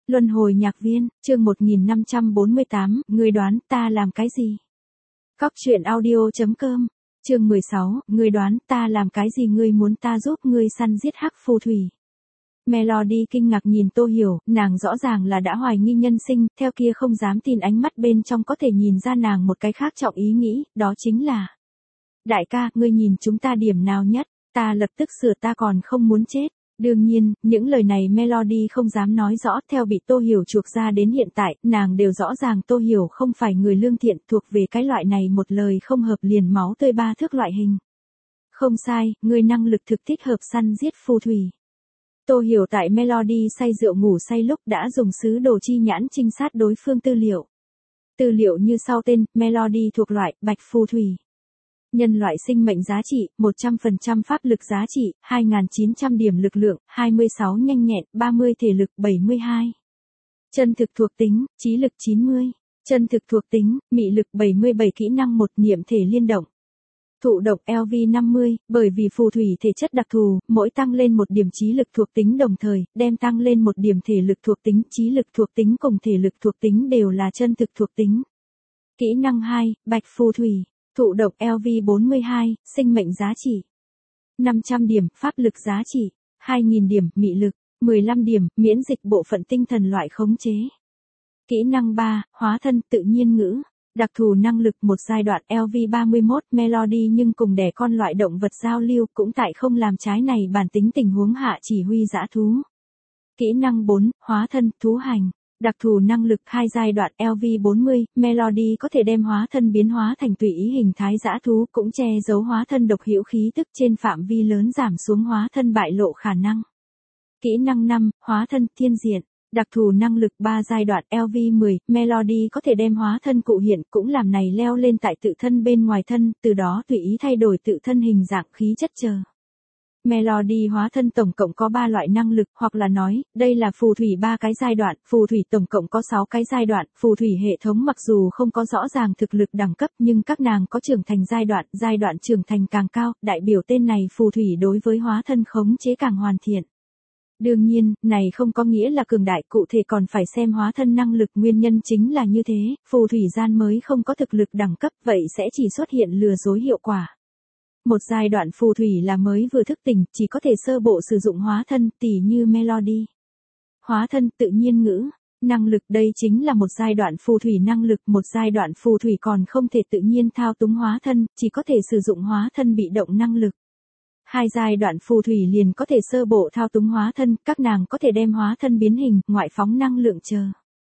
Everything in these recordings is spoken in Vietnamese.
Luân hồi nhạc viên, chương 1548, ngươi đoán ta làm cái gì? Cóc truyện audio.com, chương 16, ngươi đoán ta làm cái gì, ngươi muốn ta giúp ngươi săn giết hắc phù thủy. Melody kinh ngạc nhìn Tô Hiểu, nàng rõ ràng là đã hoài nghi nhân sinh, theo kia không dám tin ánh mắt bên trong có thể nhìn ra nàng một cái khác trọng ý nghĩ, đó chính là: đại ca, ngươi nhìn chúng ta điểm nào nhất? Ta lập tức sửa, ta còn không muốn chết. Đương nhiên, những lời này Melody không dám nói rõ, theo bị Tô Hiểu chuộc ra đến hiện tại, nàng đều rõ ràng Tô Hiểu không phải người lương thiện, thuộc về cái loại này một lời không hợp liền máu tươi ba thước loại hình. Không sai, ngươi năng lực thực thích hợp săn giết phù thủy. Tô Hiểu tại Melody say rượu ngủ say lúc đã dùng sứ đồ chi nhãn trinh sát đối phương tư liệu. Tư liệu như sau tên: Melody thuộc loại bạch phù thủy. Nhân loại sinh mệnh giá trị, 100% pháp lực giá trị, 2.900 điểm lực lượng, 26 nhanh nhẹn, 30 thể lực, 72. Chân thực thuộc tính, trí lực 90. Chân thực thuộc tính, mị lực 77, kỹ năng 1, niệm thể liên động. Thụ độc LV 50, bởi vì phù thủy thể chất đặc thù, mỗi tăng lên 1 điểm trí lực thuộc tính đồng thời, đem tăng lên 1 điểm thể lực thuộc tính, trí lực thuộc tính cùng thể lực thuộc tính đều là chân thực thuộc tính. Kỹ năng 2, bạch phù thủy. Thụ độc LV 42, sinh mệnh giá trị 500 điểm, pháp lực giá trị 2.000 điểm, mị lực 15 điểm, miễn dịch bộ phận tinh thần loại khống chế. Kỹ năng 3, hóa thân tự nhiên ngữ. Đặc thù năng lực một giai đoạn LV 31, Melody nhưng cùng đẻ con loại động vật giao lưu, cũng tại không làm trái này bản tính tình huống hạ chỉ huy dã thú. Kỹ năng 4, hóa thân thú hành. Đặc thù năng lực 2 giai đoạn LV 40, Melody có thể đem hóa thân biến hóa thành tùy ý hình thái dã thú, cũng che giấu hóa thân độc hữu khí tức trên phạm vi lớn, giảm xuống hóa thân bại lộ khả năng. Kỹ năng 5, hóa thân thiên diện. Đặc thù năng lực 3 giai đoạn LV 10, Melody có thể đem hóa thân cụ hiện, cũng làm này leo lên tại tự thân bên ngoài thân, từ đó tùy ý thay đổi tự thân hình dạng, khí chất chờ. Melody hóa thân tổng cộng có 3 loại năng lực, hoặc là nói, đây là phù thủy 3 cái giai đoạn, phù thủy tổng cộng có 6 cái giai đoạn, phù thủy hệ thống mặc dù không có rõ ràng thực lực đẳng cấp nhưng các nàng có trưởng thành giai đoạn trưởng thành càng cao, đại biểu tên này phù thủy đối với hóa thân khống chế càng hoàn thiện. Đương nhiên, này không có nghĩa là cường đại, cụ thể còn phải xem hóa thân năng lực, nguyên nhân chính là như thế, phù thủy gian mới không có thực lực đẳng cấp, vậy sẽ chỉ xuất hiện lừa dối hiệu quả. Một giai đoạn phù thủy là mới vừa thức tỉnh, chỉ có thể sơ bộ sử dụng hóa thân, tỉ như Melody. Hóa thân tự nhiên ngữ, năng lực, đây chính là một giai đoạn phù thủy năng lực, một giai đoạn phù thủy còn không thể tự nhiên thao túng hóa thân, chỉ có thể sử dụng hóa thân bị động năng lực. 2 giai đoạn phù thủy liền có thể sơ bộ thao túng hóa thân, các nàng có thể đem hóa thân biến hình, ngoại phóng năng lượng chờ.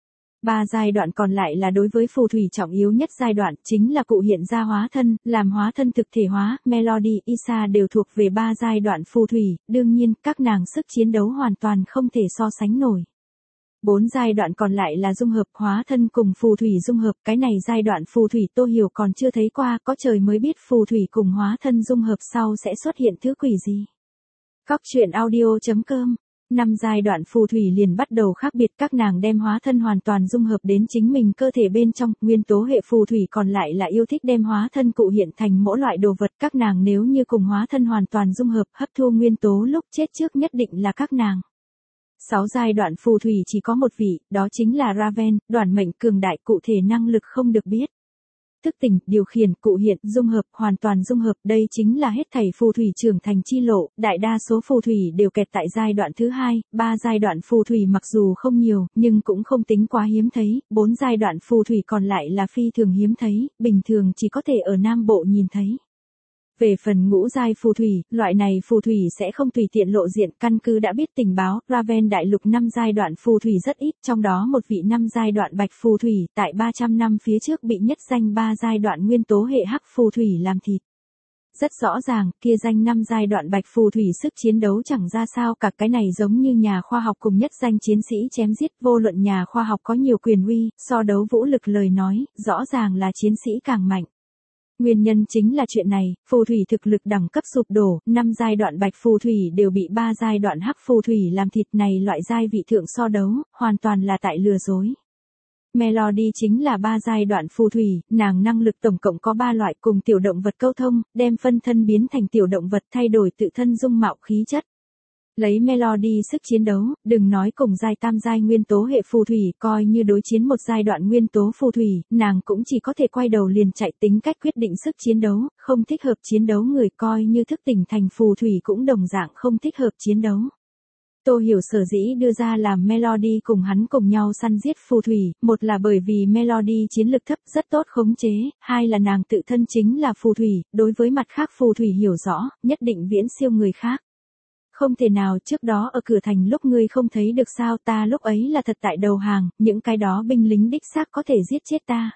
3 giai đoạn còn lại là đối với phù thủy trọng yếu nhất giai đoạn, chính là cụ hiện ra hóa thân, làm hóa thân thực thể hóa, Melody, Isa đều thuộc về 3 giai đoạn phù thủy, đương nhiên, các nàng sức chiến đấu hoàn toàn không thể so sánh nổi. 4 giai đoạn còn lại là dung hợp, hóa thân cùng phù thủy dung hợp, cái này giai đoạn phù thủy Tô Hiểu còn chưa thấy qua, có trời mới biết phù thủy cùng hóa thân dung hợp sau sẽ xuất hiện thứ quỷ gì. Cóc truyện audio.com, 5 giai đoạn phù thủy liền bắt đầu khác biệt, các nàng đem hóa thân hoàn toàn dung hợp đến chính mình cơ thể bên trong, nguyên tố hệ phù thủy còn lại là yêu thích đem hóa thân cụ hiện thành mỗi loại đồ vật, các nàng nếu như cùng hóa thân hoàn toàn dung hợp, hấp thu nguyên tố lúc chết trước nhất định là các nàng. 6 giai đoạn phù thủy chỉ có một vị, đó chính là Raven, đoản mệnh cường đại, cụ thể năng lực không được biết. Thức tỉnh, điều khiển, cụ hiện, dung hợp, hoàn toàn dung hợp, đây chính là hết thảy phù thủy trưởng thành chi lộ, đại đa số phù thủy đều kẹt tại giai đoạn thứ 2, 3 giai đoạn phù thủy mặc dù không nhiều, nhưng cũng không tính quá hiếm thấy, 4 giai đoạn phù thủy còn lại là phi thường hiếm thấy, bình thường chỉ có thể ở Nam Bộ nhìn thấy. Về phần ngũ giai phù thủy, loại này phù thủy sẽ không tùy tiện lộ diện, căn cứ đã biết tình báo, Raven đại lục 5 giai đoạn phù thủy rất ít, trong đó một vị 5 giai đoạn bạch phù thủy, tại 300 năm phía trước bị nhất danh 3 giai đoạn nguyên tố hệ hắc phù thủy làm thịt. Rất rõ ràng, kia danh 5 giai đoạn bạch phù thủy sức chiến đấu chẳng ra sao cả, cái này giống như nhà khoa học cùng nhất danh chiến sĩ chém giết, vô luận nhà khoa học có nhiều quyền uy, so đấu vũ lực lời nói, rõ ràng là chiến sĩ càng mạnh. Nguyên nhân chính là chuyện này, phù thủy thực lực đẳng cấp sụp đổ, 5 giai đoạn bạch phù thủy đều bị 3 giai đoạn hắc phù thủy làm thịt, này loại giai vị thượng so đấu, hoàn toàn là tại lừa dối. Melody chính là 3 giai đoạn phù thủy, nàng năng lực tổng cộng có 3 loại, cùng tiểu động vật câu thông, đem phân thân biến thành tiểu động vật, thay đổi tự thân dung mạo khí chất. Lấy Melody sức chiến đấu, đừng nói cùng giai tam giai nguyên tố hệ phù thủy, coi như đối chiến một giai đoạn nguyên tố phù thủy, nàng cũng chỉ có thể quay đầu liền chạy, tính cách quyết định sức chiến đấu, không thích hợp chiến đấu người coi như thức tỉnh thành phù thủy cũng đồng dạng không thích hợp chiến đấu. Tô Hiểu sở dĩ đưa ra làm Melody cùng hắn cùng nhau săn giết phù thủy, một là bởi vì Melody chiến lực thấp rất tốt khống chế, hai là nàng tự thân chính là phù thủy, đối với mặt khác phù thủy hiểu rõ, nhất định viễn siêu người khác. Không thể nào, trước đó ở cửa thành lúc ngươi không thấy được sao, ta lúc ấy là thật tại đầu hàng, những cái đó binh lính đích xác có thể giết chết ta.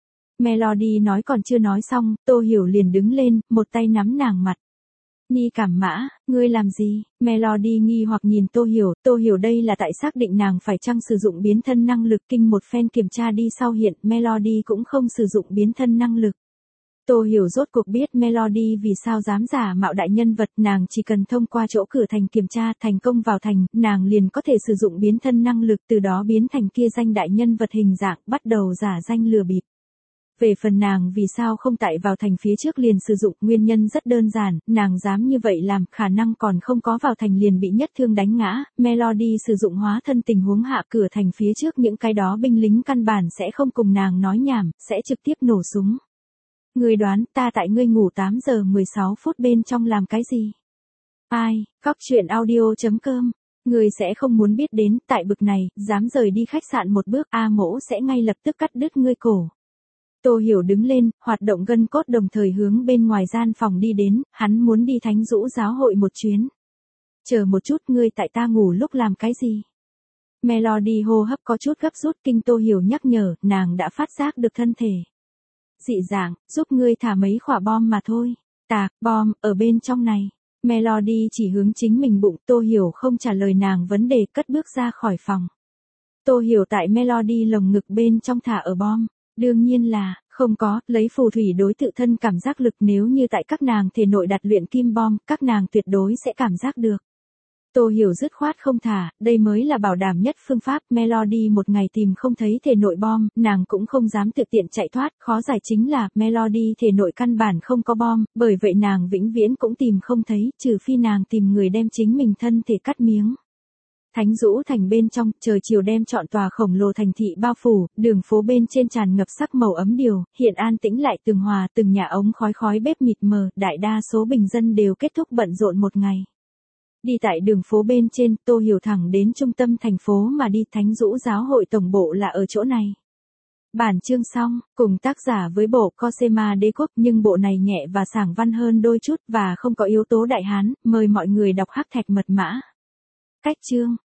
Melody nói còn chưa nói xong, Tô Hiểu liền đứng lên, một tay nắm nàng mặt. Ni Cảm Mã, ngươi làm gì? Melody nghi hoặc nhìn Tô Hiểu đây là tại xác định nàng phải chăng sử dụng biến thân năng lực, kinh một phen kiểm tra đi sau hiện Melody cũng không sử dụng biến thân năng lực. Tô Hiểu rốt cuộc biết Melody vì sao dám giả mạo đại nhân vật, nàng chỉ cần thông qua chỗ cửa thành kiểm tra thành công vào thành, nàng liền có thể sử dụng biến thân năng lực, từ đó biến thành kia danh đại nhân vật hình dạng, bắt đầu giả danh lừa bịp. Về phần nàng vì sao không tại vào thành phía trước liền sử dụng, nguyên nhân rất đơn giản, nàng dám như vậy làm, khả năng còn không có vào thành liền bị nhất thương đánh ngã, Melody sử dụng hóa thân tình huống hạ cửa thành phía trước những cái đó binh lính căn bản sẽ không cùng nàng nói nhảm, sẽ trực tiếp nổ súng. Ngươi đoán ta tại ngươi ngủ 8 giờ 16 phút bên trong làm cái gì? Ai, Cóc Truyện Audio.com. Ngươi sẽ không muốn biết đến, tại bực này, dám rời đi khách sạn một bước, A Mỗ sẽ ngay lập tức cắt đứt ngươi cổ. Tô Hiểu đứng lên, hoạt động gân cốt đồng thời hướng bên ngoài gian phòng đi đến, hắn muốn đi Thánh Dũ giáo hội một chuyến. Chờ một chút, ngươi tại ta ngủ lúc làm cái gì? Melody hô hấp có chút gấp rút, kinh Tô Hiểu nhắc nhở, nàng đã phát giác được thân thể dị dạng, giúp ngươi thả mấy quả bom mà thôi. Tạc, bom, ở bên trong này. Melody chỉ hướng chính mình bụng, Tô Hiểu không trả lời nàng vấn đề, cất bước ra khỏi phòng. Tô Hiểu tại Melody lồng ngực bên trong thả ở bom. Đương nhiên là, không có, lấy phù thủy đối tự thân cảm giác lực, nếu như tại các nàng thể nội đặt luyện kim bom, các nàng tuyệt đối sẽ cảm giác được. Tô Hiểu dứt khoát không thả, đây mới là bảo đảm nhất phương pháp. Melody một ngày tìm không thấy thể nội bom, nàng cũng không dám tự tiện chạy thoát, khó giải chính là, Melody thể nội căn bản không có bom, bởi vậy nàng vĩnh viễn cũng tìm không thấy, trừ phi nàng tìm người đem chính mình thân thể cắt miếng. Thánh Dũ thành bên trong, trời chiều đem trọn tòa khổng lồ thành thị bao phủ, đường phố bên trên tràn ngập sắc màu ấm điều, hiện an tĩnh lại tường hòa, từng nhà ống khói khói bếp mịt mờ, đại đa số bình dân đều kết thúc bận rộn một ngày. Đi tại đường phố bên trên, Tô Hiểu thẳng đến trung tâm thành phố mà đi, Thánh Dũ giáo hội tổng bộ là ở chỗ này. Bản chương xong, cùng tác giả với bộ Cosema Đế quốc, nhưng bộ này nhẹ và sảng văn hơn đôi chút và không có yếu tố đại hán, mời mọi người đọc hắc thạch mật mã. Cách chương